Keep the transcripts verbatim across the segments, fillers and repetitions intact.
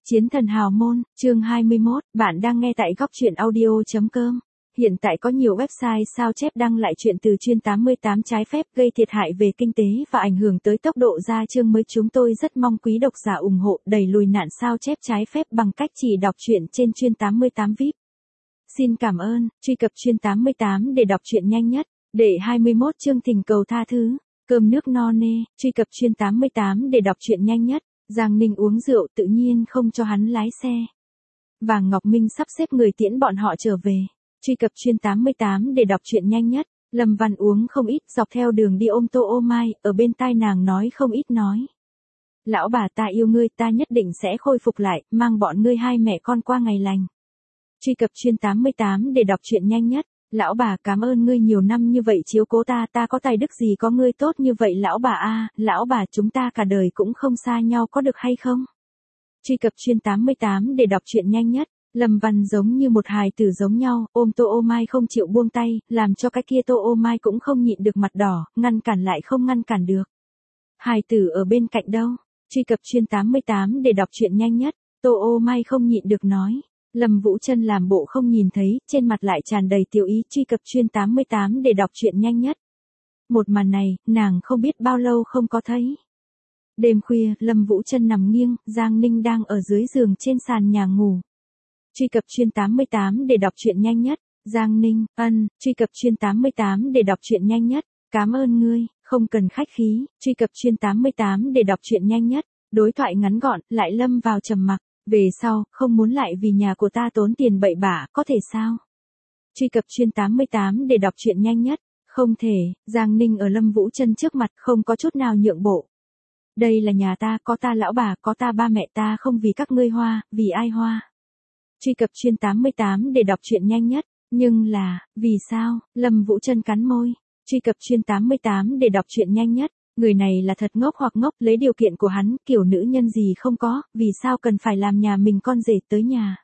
Chiến thần hào môn, chương hai mươi mốt, bạn đang nghe tại góc truyện audio chấm com. Hiện tại có nhiều website sao chép đăng lại chuyện từ chuyên tám mươi tám trái phép gây thiệt hại về kinh tế và ảnh hưởng tới tốc độ ra chương mới. Chúng tôi rất mong quý độc giả ủng hộ đẩy lùi nạn sao chép trái phép bằng cách chỉ đọc truyện trên chuyên tám mươi tám vi ai pi. Xin cảm ơn, truy cập chuyên tám mươi tám để đọc truyện nhanh nhất. Để hai mươi mốt chương thỉnh cầu tha thứ, cơm nước no nê, truy cập chuyên tám mươi tám để đọc truyện nhanh nhất. Giang Ninh uống rượu tự nhiên không cho hắn lái xe. Vàng Ngọc Minh sắp xếp người tiễn bọn họ trở về. Truy cập chuyên tám mươi tám để đọc truyện nhanh nhất. Lâm Văn uống không ít, dọc theo đường đi ôm Tô Ô Mai, ở bên tai nàng nói không ít nói. Lão bà ta yêu ngươi, ta nhất định sẽ khôi phục lại, mang bọn ngươi hai mẹ con qua ngày lành. Truy cập chuyên tám mươi tám để đọc truyện nhanh nhất. Lão bà cảm ơn ngươi nhiều năm như vậy chiếu cố ta, ta có tài đức gì có ngươi tốt như vậy lão bà a, lão bà chúng ta cả đời cũng không xa nhau có được hay không? Truy cập chuyên tám mươi tám để đọc truyện nhanh nhất. Lâm Văn giống như một hài tử giống nhau, ôm Tô Ô Mai không chịu buông tay, làm cho cái kia Tô Ô Mai cũng không nhịn được mặt đỏ, ngăn cản lại không ngăn cản được. Hài tử ở bên cạnh đâu? Truy cập chuyên tám mươi tám để đọc truyện nhanh nhất. Tô Ô Mai không nhịn được nói. Lâm Vũ Trân làm bộ không nhìn thấy, trên mặt lại tràn đầy tiểu ý. Truy cập chuyên tám mươi tám để đọc truyện nhanh nhất. Một màn này, nàng không biết bao lâu không có thấy. Đêm khuya, Lâm Vũ Trân nằm nghiêng, Giang Ninh đang ở dưới giường trên sàn nhà ngủ. Truy cập chuyên tám mươi tám để đọc truyện nhanh nhất. Giang Ninh, ân, truy cập chuyên tám mươi tám để đọc truyện nhanh nhất. Cảm ơn ngươi, không cần khách khí. Truy cập chuyên tám mươi tám để đọc truyện nhanh nhất. Đối thoại ngắn gọn, lại lâm vào trầm mặc. Về sau, không muốn lại vì nhà của ta tốn tiền bậy bạ, có thể sao? Truy cập chuyên tám mươi tám để đọc truyện nhanh nhất. Không thể, Giang Ninh ở Lâm Vũ Trân trước mặt không có chút nào nhượng bộ. Đây là nhà ta, có ta lão bà, có ta ba mẹ, ta không vì các ngươi hoa, vì ai hoa? Truy cập chuyên tám mươi tám để đọc truyện nhanh nhất. Nhưng là, vì sao? Lâm Vũ Trân cắn môi. Truy cập chuyên tám mươi tám để đọc truyện nhanh nhất. Người này là thật ngốc hoặc ngốc, lấy điều kiện của hắn, kiểu nữ nhân gì không có, vì sao cần phải làm nhà mình con rể tới nhà.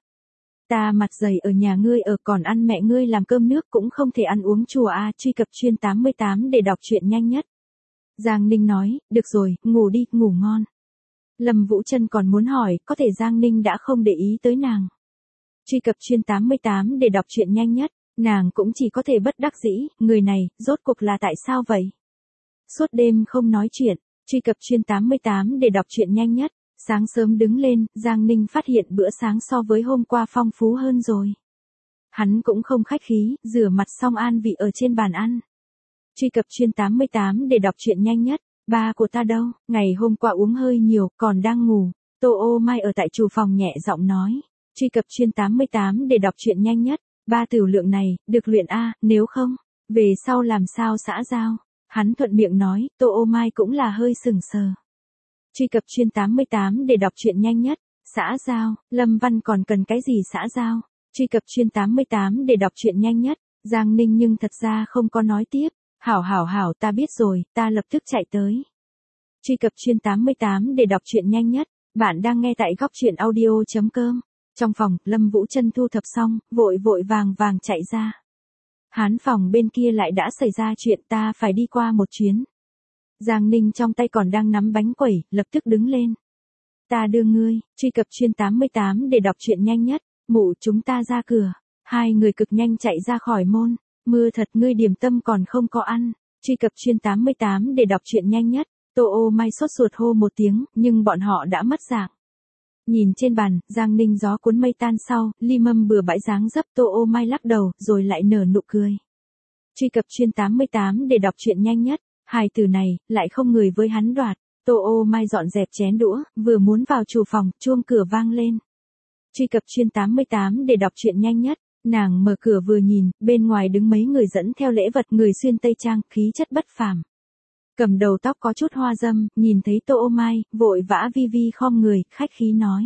Ta mặt dày ở nhà ngươi ở, còn ăn mẹ ngươi làm cơm nước cũng không thể ăn uống chùa a. À, truy cập chuyên tám mươi tám để đọc truyện nhanh nhất. Giang Ninh nói, được rồi, ngủ đi, ngủ ngon. Lâm Vũ Trân còn muốn hỏi, có thể Giang Ninh đã không để ý tới nàng. Truy cập chuyên tám mươi tám để đọc truyện nhanh nhất. Nàng cũng chỉ có thể bất đắc dĩ, người này, rốt cuộc là tại sao vậy? Suốt đêm không nói chuyện. Truy cập chuyên tám mươi tám để đọc truyện nhanh nhất. Sáng sớm đứng lên, Giang Ninh phát hiện bữa sáng so với hôm qua phong phú hơn rồi. Hắn cũng không khách khí, rửa mặt xong an vị ở trên bàn ăn. Truy cập chuyên tám mươi tám để đọc truyện nhanh nhất. Ba của ta đâu? Ngày hôm qua uống hơi nhiều, còn đang ngủ. Tô Ô Mai ở tại chủ phòng nhẹ giọng nói. Truy cập chuyên tám mươi tám để đọc truyện nhanh nhất. Ba tiểu lượng này, được luyện a, nếu không, về sau làm sao xã giao? Hắn thuận miệng nói, Tô Ô Mai cũng là hơi sừng sờ. Truy cập chuyên tám mươi tám để đọc truyện nhanh nhất. Xã giao, Lâm Văn còn cần cái gì xã giao? Truy cập chuyên tám mươi tám để đọc truyện nhanh nhất. Giang Ninh nhưng thật ra không có nói tiếp. Hảo hảo hảo, ta biết rồi, ta lập tức chạy tới. Truy cập chuyên tám mươi tám để đọc truyện nhanh nhất. Bạn đang nghe tại góc truyện audio chấm com. Trong phòng, Lâm Vũ Trân thu thập xong, vội vội vàng vàng chạy ra. Hán phòng bên kia lại đã xảy ra chuyện, ta phải đi qua một chuyến. Giang Ninh trong tay còn đang nắm bánh quẩy, lập tức đứng lên. Ta đưa ngươi. Truy cập chuyên tám mươi tám để đọc truyện nhanh nhất. Mụ chúng ta ra cửa. Hai người cực nhanh chạy ra khỏi môn. Mưa thật, ngươi điểm tâm còn không có ăn. Truy cập chuyên tám mươi tám để đọc truyện nhanh nhất. Tô Ô Mai sốt ruột hô một tiếng, nhưng bọn họ đã mất dạng. Nhìn trên bàn, Giang Ninh gió cuốn mây tan sau, ly mâm bừa bãi dáng dấp. Tô Ô Mai lắc đầu, rồi lại nở nụ cười. Truy cập chuyên tám mươi tám để đọc truyện nhanh nhất. Hài tử này, lại không người với hắn đoạt. Tô Ô Mai dọn dẹp chén đũa, vừa muốn vào chủ phòng, chuông cửa vang lên. Truy cập chuyên tám mươi tám để đọc truyện nhanh nhất. Nàng mở cửa vừa nhìn, bên ngoài đứng mấy người dẫn theo lễ vật, người xuyên tây trang, khí chất bất phàm. Cầm đầu tóc có chút hoa dâm, nhìn thấy Tô Ô Mai, vội vã vi vi khom người, khách khí nói.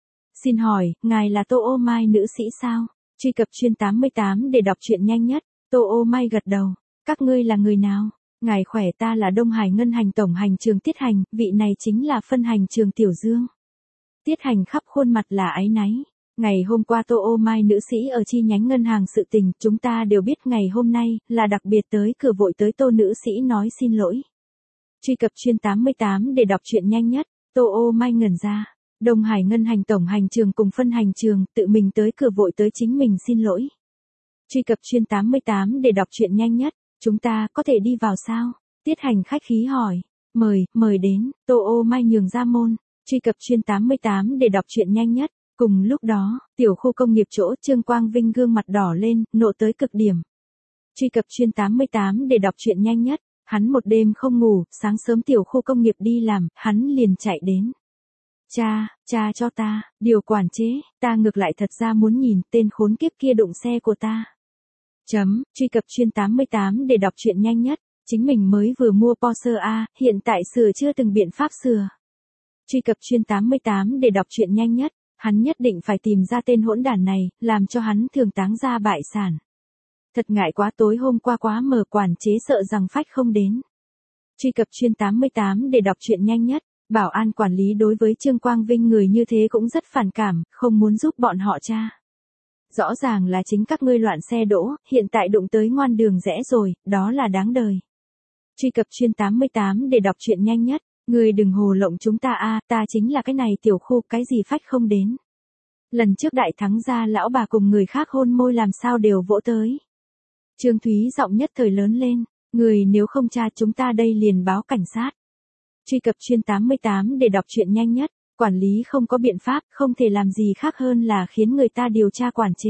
Xin hỏi, ngài là Tô Ô Mai nữ sĩ sao? Truy cập chuyên tám mươi tám để đọc truyện nhanh nhất. Tô Ô Mai gật đầu. Các ngươi là người nào? Ngài khỏe, ta là Đông Hải Ngân Hành Tổng Hành Trường Tiết Hành, vị này chính là phân hành trường Tiểu Dương. Tiết Hành khắp khuôn mặt là áy náy. Ngày hôm qua Tô Ô Mai nữ sĩ ở chi nhánh ngân hàng sự tình, chúng ta đều biết ngày hôm nay, là đặc biệt tới cửa vội tới Tô nữ sĩ nói xin lỗi. Truy cập chuyên tám mươi tám để đọc truyện nhanh nhất. Tô Ô Mai ngẩn ra. Đông Hải Ngân hành tổng hành trường cùng phân hành trường tự mình tới cửa vội tới chính mình xin lỗi. Truy cập chuyên tám mươi tám để đọc truyện nhanh nhất. Chúng ta có thể đi vào sao? Tiết Hành khách khí hỏi. Mời, mời đến. Tô Ô Mai nhường ra môn. Truy cập chuyên tám mươi tám để đọc truyện nhanh nhất. Cùng lúc đó, tiểu khu công nghiệp chỗ Trương Quang Vinh gương mặt đỏ lên, nộ tới cực điểm. Truy cập chuyên tám mươi tám để đọc truyện nhanh nhất. Hắn một đêm không ngủ, sáng sớm tiểu khu công nghiệp đi làm, hắn liền chạy đến. Cha, cha cho ta, điều quản chế, ta ngược lại thật ra muốn nhìn tên khốn kiếp kia đụng xe của ta. Chấm, truy cập chuyên tám mươi tám để đọc truyện nhanh nhất. Chính mình mới vừa mua Porsche A, hiện tại sửa chưa từng biện pháp sửa. Truy cập chuyên tám mươi tám để đọc truyện nhanh nhất. Hắn nhất định phải tìm ra tên hỗn đản này, làm cho hắn thường táng ra bại sản. Thật ngại quá, tối hôm qua quá mờ, quản chế sợ rằng phách không đến. Truy cập chuyên tám mươi tám để đọc truyện nhanh nhất. Bảo an quản lý đối với Trương Quang Vinh người như thế cũng rất phản cảm, không muốn giúp bọn họ tra. Rõ ràng là chính các ngươi loạn xe đỗ, hiện tại đụng tới ngoan đường rẽ rồi, đó là đáng đời. Truy cập chuyên tám mươi tám để đọc truyện nhanh nhất. Ngươi đừng hồ lộng chúng ta a, ta chính là cái này tiểu khu, cái gì phách không đến. Lần trước đại thắng gia lão bà cùng người khác hôn môi làm sao đều vỗ tới. Trương Thúy giọng nhất thời lớn lên, người nếu không tra chúng ta đây liền báo cảnh sát. Truy cập chuyên tám mươi tám để đọc truyện nhanh nhất. Quản lý không có biện pháp, không thể làm gì khác hơn là khiến người ta điều tra quản chế.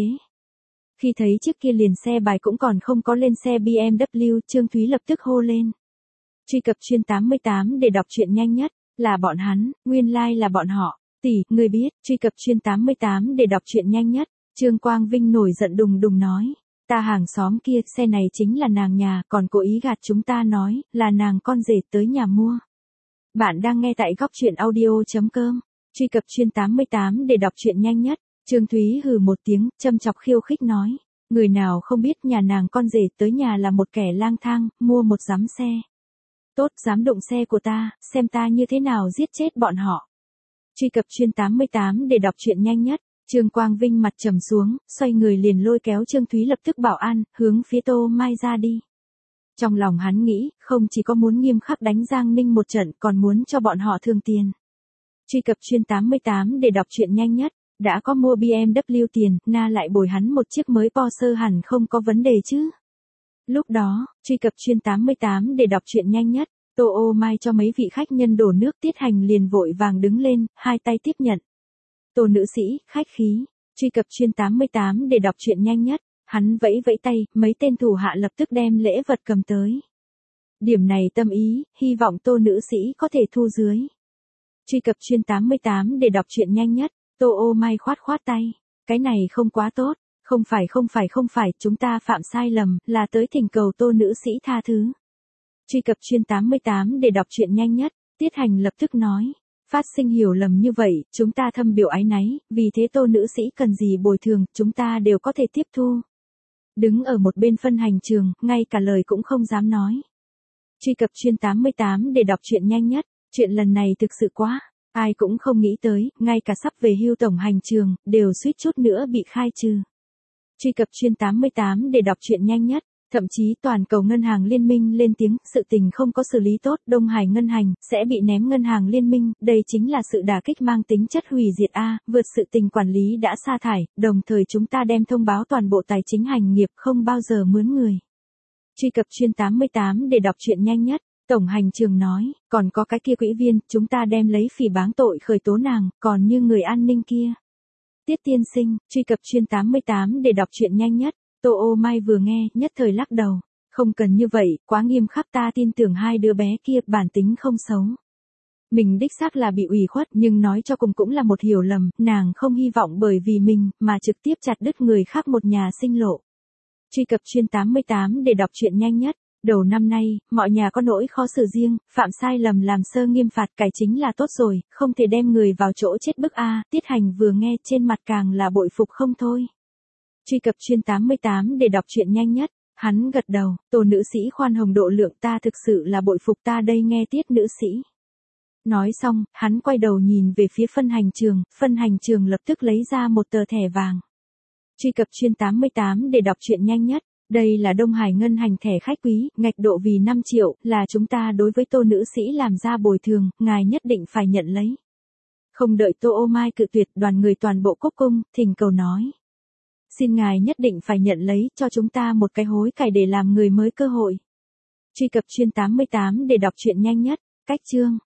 Khi thấy chiếc kia liền xe bài cũng còn không có lên xe bê em vê, Trương Thúy lập tức hô lên. Truy cập chuyên tám mươi tám để đọc truyện nhanh nhất. Là bọn hắn, nguyên lai like là bọn họ. Tỷ, người biết, truy cập chuyên tám mươi tám để đọc truyện nhanh nhất. Trương Quang Vinh nổi giận đùng đùng nói. Ta hàng xóm kia, xe này chính là nàng nhà, còn cố ý gạt chúng ta nói, là nàng con rể tới nhà mua. Bạn đang nghe tại góc truyện audio chấm com. Truy cập chuyên tám mươi tám để đọc truyện nhanh nhất. Trương Thúy hừ một tiếng, châm chọc khiêu khích nói. Người nào không biết nhà nàng con rể tới nhà là một kẻ lang thang, mua một giám xe. Tốt, dám đụng xe của ta, xem ta như thế nào giết chết bọn họ. Truy cập chuyên tám mươi tám để đọc truyện nhanh nhất. Trương Quang Vinh mặt trầm xuống, xoay người liền lôi kéo Trương Thúy lập tức bảo an, hướng phía Tô Mai ra đi. Trong lòng hắn nghĩ, không chỉ có muốn nghiêm khắc đánh Giang Ninh một trận, còn muốn cho bọn họ thương tiền. Truy cập chuyên tám mươi tám để đọc truyện nhanh nhất. Đã có mua bê em vê tiền, na lại bồi hắn một chiếc mới Porsche hẳn không có vấn đề chứ. Lúc đó, truy cập chuyên tám mươi tám để đọc truyện nhanh nhất. Tô Ô Mai cho mấy vị khách nhân đổ nước, Tiết Hành liền vội vàng đứng lên, hai tay tiếp nhận. Tô nữ sĩ, khách khí. Truy cập chuyên tám mươi tám để đọc truyện nhanh nhất. Hắn vẫy vẫy tay, mấy tên thủ hạ lập tức đem lễ vật cầm tới. Điểm này tâm ý, hy vọng Tô nữ sĩ có thể thu dưới. Truy cập chuyên tám mươi tám để đọc truyện nhanh nhất. Tô Ô Mai khoát khoát tay. Cái này không quá tốt. Không phải không phải không phải, chúng ta phạm sai lầm, là tới thỉnh cầu Tô nữ sĩ tha thứ. Truy cập chuyên tám mươi tám để đọc truyện nhanh nhất. Tiết Hành lập tức nói. Phát sinh hiểu lầm như vậy, chúng ta thâm biểu áy náy, vì thế Tô nữ sĩ cần gì bồi thường, chúng ta đều có thể tiếp thu. Đứng ở một bên phân hành trường, ngay cả lời cũng không dám nói. Truy cập chuyên tám mươi tám để đọc truyện nhanh nhất. Chuyện lần này thực sự quá, ai cũng không nghĩ tới, ngay cả sắp về hưu tổng hành trường, đều suýt chút nữa bị khai trừ. Truy cập chuyên tám mươi tám để đọc truyện nhanh nhất. Thậm chí toàn cầu ngân hàng liên minh lên tiếng, sự tình không có xử lý tốt, Đông Hải ngân hành sẽ bị ném ngân hàng liên minh, đây chính là sự đả kích mang tính chất hủy diệt a, vượt sự tình quản lý đã sa thải, đồng thời chúng ta đem thông báo toàn bộ tài chính hành nghiệp không bao giờ mướn người. Truy cập chuyên tám mươi tám để đọc truyện nhanh nhất. Tổng hành trường nói, còn có cái kia quỹ viên, chúng ta đem lấy phỉ báng tội khởi tố nàng, còn như người an ninh kia. Tiết tiên sinh, truy cập chuyên tám mươi tám để đọc truyện nhanh nhất. Tô Ô Mai vừa nghe, nhất thời lắc đầu. Không cần như vậy, quá nghiêm khắc, ta tin tưởng hai đứa bé kia bản tính không xấu. Mình đích xác là bị ủy khuất, nhưng nói cho cùng cũng là một hiểu lầm, nàng không hy vọng bởi vì mình mà trực tiếp chặt đứt người khác một nhà sinh lộ. Truy cập chuyên tám mươi tám để đọc truyện nhanh nhất. Đầu năm nay, mọi nhà có nỗi khó xử riêng, phạm sai lầm làm sơ nghiêm phạt cải chính là tốt rồi, không thể đem người vào chỗ chết bức a. Tiết Hành vừa nghe trên mặt càng là bội phục không thôi. Truy cập chuyên tám mươi tám để đọc truyện nhanh nhất. Hắn gật đầu, Tô nữ sĩ khoan hồng độ lượng, ta thực sự là bội phục, ta đây nghe Tiết nữ sĩ. Nói xong, hắn quay đầu nhìn về phía phân hành trường, phân hành trường lập tức lấy ra một tờ thẻ vàng. Truy cập chuyên tám mươi tám để đọc truyện nhanh nhất. Đây là Đông Hải ngân hành thẻ khách quý, ngạch độ vì năm triệu, là chúng ta đối với Tô nữ sĩ làm ra bồi thường, ngài nhất định phải nhận lấy. Không đợi Tô Ô Mai cự tuyệt, đoàn người toàn bộ cúc cung, thỉnh cầu nói. Xin ngài nhất định phải nhận lấy cho chúng ta một cái hối cải để làm người mới cơ hội. Truy cập chuyên tám mươi tám để đọc truyện nhanh nhất. Cách chương